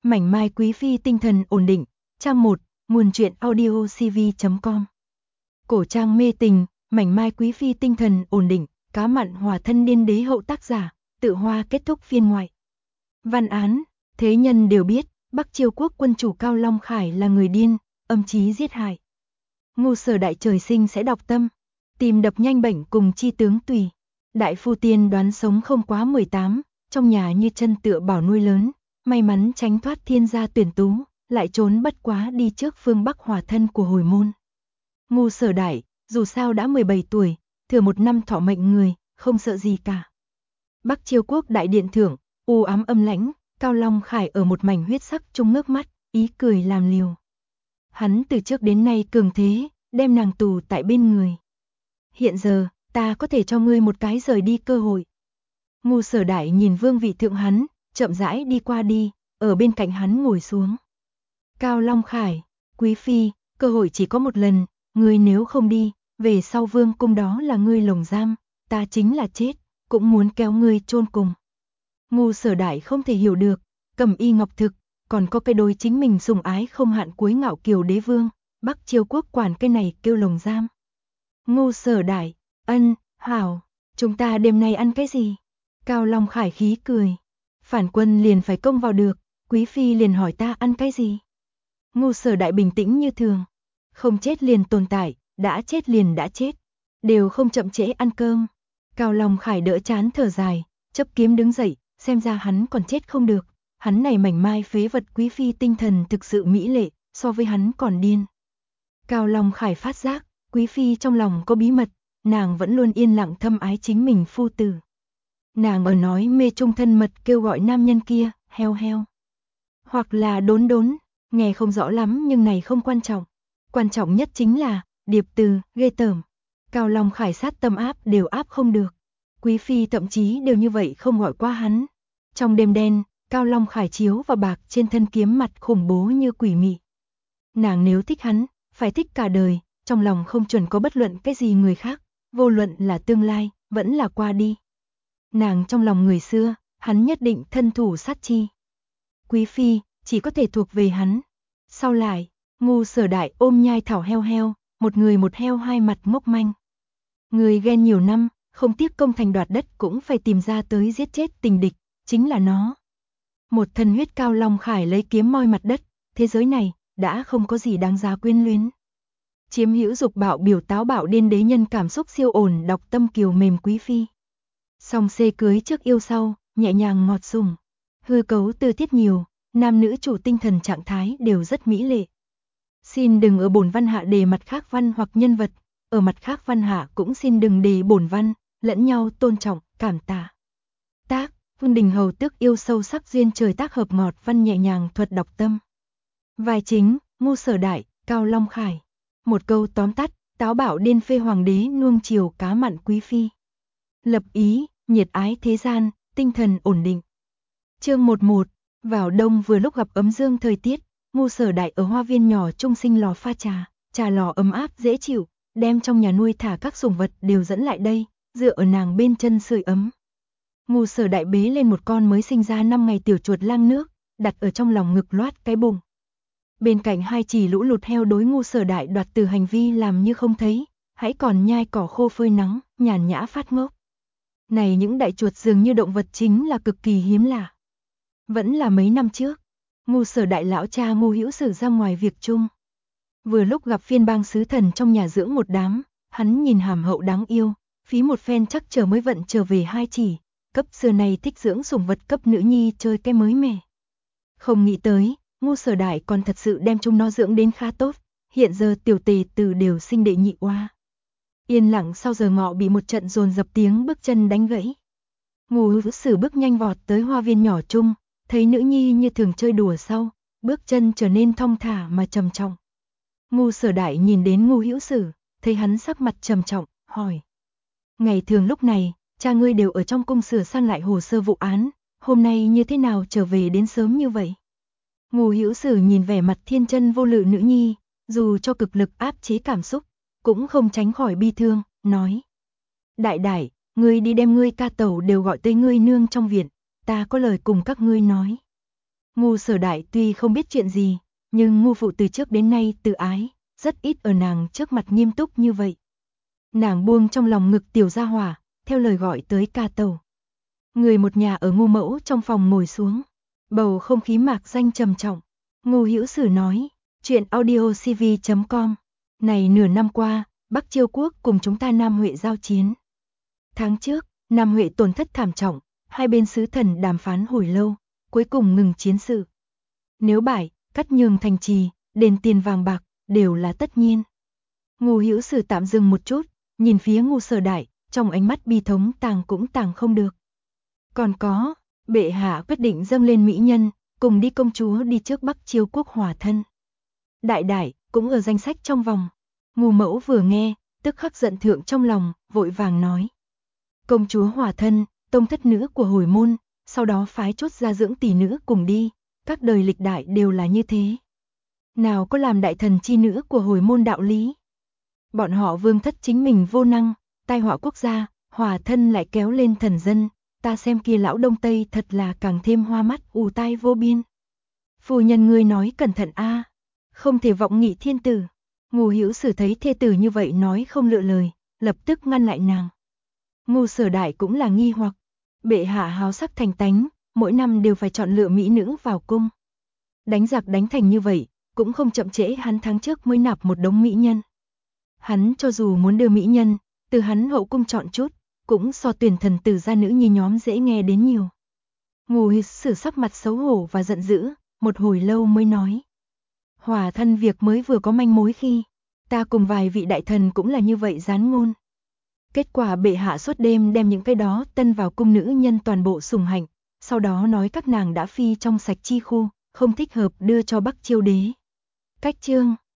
Mảnh mai quý phi tinh thần ổn định, trang 1, nguồn truyện audio cv.com. Cổ trang mê tình, mảnh mai quý phi tinh thần ổn định, cá mặn hòa thân điên đế hậu tác giả, Tự Hoa kết thúc phiên ngoại. Văn án, thế nhân đều biết, Bắc Chiêu quốc quân chủ Cao Long Khải là người điên, âm chí giết hại. Ngu Sở Đại trời sinh sẽ đọc tâm, tìm đập nhanh bệnh cùng chi tướng tùy. Đại phu tiên đoán sống không quá 18, trong nhà như chân tựa bảo nuôi lớn, may mắn tránh thoát thiên gia tuyển tú, lại trốn bất quá đi trước phương Bắc hòa thân của hồi môn. Ngu Sở Đại, dù sao đã 17 tuổi, thừa một năm thọ mệnh người, không sợ gì cả. Bắc Chiêu quốc đại điện thưởng, u ám âm lãnh, Cao Long Khải ở một mảnh huyết sắc trung ngước mắt, ý cười làm liều. Hắn từ trước đến nay cường thế, đem nàng tù tại bên người. Hiện giờ, ta có thể cho ngươi một cái rời đi cơ hội. Ngu Sở Đại nhìn vương vị thượng hắn, chậm rãi đi qua đi, ở bên cạnh hắn ngồi xuống. Cao Long Khải, quý phi, cơ hội chỉ có một lần, ngươi nếu không đi, về sau vương cung đó là ngươi lồng giam, ta chính là chết, cũng muốn kéo ngươi chôn cùng. Ngu Sở Đại không thể hiểu được, Cẩm Y Ngọc Thực, còn có cái đôi chính mình sủng ái không hạn cuối Ngạo Kiều đế vương, Bắc Chiêu quốc quản cái này kêu lồng giam. Ngu Sở Đại, ân, hảo, chúng ta đêm nay ăn cái gì? Cao Long Khải khí cười. Phản quân liền phải công vào được, quý phi liền hỏi ta ăn cái gì? Ngu Sở Đại bình tĩnh như thường. Không chết liền tồn tại, đã chết liền đã chết. Đều không chậm trễ ăn cơm. Cao Long Khải đỡ chán thở dài, chấp kiếm đứng dậy, xem ra hắn còn chết không được. Hắn này mảnh mai phế vật quý phi tinh thần thực sự mỹ lệ, so với hắn còn điên. Cao Long Khải phát giác, quý phi trong lòng có bí mật, nàng vẫn luôn yên lặng thâm ái chính mình phu tử. Nàng ở nói mê trung thân mật kêu gọi nam nhân kia, heo heo. Hoặc là đốn đốn, nghe không rõ lắm nhưng này không quan trọng. Quan trọng nhất chính là, điệp từ, ghê tởm. Cao Long Khải sát tâm áp đều áp không được. Quý phi thậm chí đều như vậy không gọi qua hắn. Trong đêm đen, Cao Long Khải chiếu vào bạc trên thân kiếm mặt khủng bố như quỷ mị. Nàng nếu thích hắn, phải thích cả đời, trong lòng không chuẩn có bất luận cái gì người khác, vô luận là tương lai, vẫn là qua đi. Nàng trong lòng người xưa, hắn nhất định thân thủ sát chi. Quý phi, chỉ có thể thuộc về hắn. Sau lại, Ngu Sở Đại ôm nhai thảo heo heo, một người một heo hai mặt mốc manh. Người ghen nhiều năm, không tiếc công thành đoạt đất cũng phải tìm ra tới giết chết tình địch, chính là nó. Một thân huyết Cao Long Khải lấy kiếm moi mặt đất, thế giới này, đã không có gì đáng giá quyến luyến. Chiếm hữu dục bạo biểu táo bạo điên đế nhân cảm xúc siêu ổn đọc tâm kiều mềm quý phi. Song xê cưới trước yêu sau, nhẹ nhàng ngọt sủng. Hư cấu tư tiết nhiều, nam nữ chủ tinh thần trạng thái đều rất mỹ lệ. Xin đừng ở bổn văn hạ đề mặt khác văn hoặc nhân vật, ở mặt khác văn hạ cũng xin đừng đề bổn văn, lẫn nhau tôn trọng, cảm tạ. Tác, Vương Đình Hầu tước yêu sâu sắc duyên trời tác hợp ngọt văn nhẹ nhàng thuật đọc tâm. Vai chính, Ngu Sở Đại, Cao Long Khải. Một câu tóm tắt, táo bạo điên phê hoàng đế nuông chiều cá mặn quý phi. Lập ý, nhiệt ái thế gian, tinh thần ổn định. Chương 11, vào đông vừa lúc gặp ấm dương thời tiết, Ngu Sở Đại ở hoa viên nhỏ trung sinh lò pha trà, trà lò ấm áp dễ chịu, đem trong nhà nuôi thả các sủng vật đều dẫn lại đây, dựa ở nàng bên chân sưởi ấm. Ngu Sở Đại bế lên một con mới sinh ra 5 ngày tiểu chuột lang nước, đặt ở trong lòng ngực loát cái bụng. Bên cạnh hai chỉ lũ lụt heo đối Ngu Sở Đại đoạt từ hành vi làm như không thấy, hãy còn nhai cỏ khô phơi nắng, nhàn nhã phát ngốc. Này những đại chuột dường như động vật chính là cực kỳ hiếm lạ. Vẫn là mấy năm trước, Ngu Sở Đại lão cha Ngu Hữu Sử ra ngoài việc chung. Vừa lúc gặp phiên bang sứ thần trong nhà dưỡng một đám, hắn nhìn hàm hậu đáng yêu, phí một phen chắc chờ mới vận trở về hai chỉ, cấp xưa này thích dưỡng sủng vật cấp nữ nhi chơi cái mới mẻ. Không nghĩ tới, Ngu Sở Đại còn thật sự đem chúng nó dưỡng đến khá tốt, hiện giờ tiểu tề từ đều sinh đệ nhị oa. Yên lặng sau giờ ngọ bị một trận dồn dập tiếng bước chân đánh gãy. Ngu Hữu Sử bước nhanh vọt tới hoa viên nhỏ chung, thấy nữ nhi như thường chơi đùa sau, bước chân trở nên thong thả mà trầm trọng. Ngu Sở Đại nhìn đến Ngu Hữu Sử, thấy hắn sắc mặt trầm trọng, hỏi. Ngày thường lúc này, cha ngươi đều ở trong cung sửa sang lại hồ sơ vụ án, hôm nay như thế nào trở về đến sớm như vậy? Ngu Hữu Sử nhìn vẻ mặt thiên chân vô lự nữ nhi, dù cho cực lực áp chế cảm xúc, cũng không tránh khỏi bi thương, nói. Đại đại, ngươi đi đem ngươi ca tẩu đều gọi tới ngươi nương trong viện, ta có lời cùng các ngươi nói. Ngu Sở Đại tuy không biết chuyện gì, nhưng ngu phụ từ trước đến nay từ ái, rất ít ở nàng trước mặt nghiêm túc như vậy. Nàng buông trong lòng ngực tiểu gia hỏa, theo lời gọi tới ca tẩu. Người một nhà ở ngu mẫu trong phòng ngồi xuống, bầu không khí mạc danh trầm trọng. Ngô Hữu Sử nói, chuyện audiocv.com, này nửa năm qua, Bắc Chiêu Quốc cùng chúng ta Nam Huệ giao chiến. Tháng trước, Nam Huệ tổn thất thảm trọng, hai bên sứ thần đàm phán hồi lâu, cuối cùng ngừng chiến sự. Nếu bại, cắt nhường thành trì, đền tiền vàng bạc, đều là tất nhiên. Ngô Hữu Sử tạm dừng một chút, nhìn phía Ngu Sở Đại, trong ánh mắt bi thống tàng cũng tàng không được. Còn có, bệ hạ quyết định dâng lên mỹ nhân, cùng đi công chúa đi trước Bắc Chiêu Quốc hòa thân. Đại đại, cũng ở danh sách trong vòng. Ngu mẫu vừa nghe, tức khắc giận thượng trong lòng, vội vàng nói. Công chúa hòa thân, tông thất nữ của hồi môn, sau đó phái chốt ra dưỡng tỷ nữ cùng đi, các đời lịch đại đều là như thế. Nào có làm đại thần chi nữ của hồi môn đạo lý. Bọn họ vương thất chính mình vô năng, tai họa quốc gia, hòa thân lại kéo lên thần dân, ta xem kia lão Đông Tây thật là càng thêm hoa mắt ù tai vô biên. Phu nhân ngươi nói cẩn thận a, không thể vọng nghị thiên tử. Ngô Hữu Sử thấy thê tử như vậy nói không lựa lời, lập tức ngăn lại nàng. Ngô Sở Đại cũng là nghi hoặc, bệ hạ háo sắc thành tánh, mỗi năm đều phải chọn lựa mỹ nữ vào cung. Đánh giặc đánh thành như vậy, cũng không chậm trễ hắn tháng trước mới nạp một đống mỹ nhân. Hắn cho dù muốn đưa mỹ nhân, từ hắn hậu cung chọn chút, cũng so tuyển thần tử gia nữ nhi nhóm dễ nghe đến nhiều. Ngô Hữu Sử sắc mặt xấu hổ và giận dữ, một hồi lâu mới nói. Hòa thân việc mới vừa có manh mối khi, ta cùng vài vị đại thần cũng là như vậy gián ngôn. Kết quả bệ hạ suốt đêm đem những cái đó tân vào cung nữ nhân toàn bộ sủng hạnh, sau đó nói các nàng đã phi trong sạch chi khu, không thích hợp đưa cho Bắc Chiêu đế. Cách chương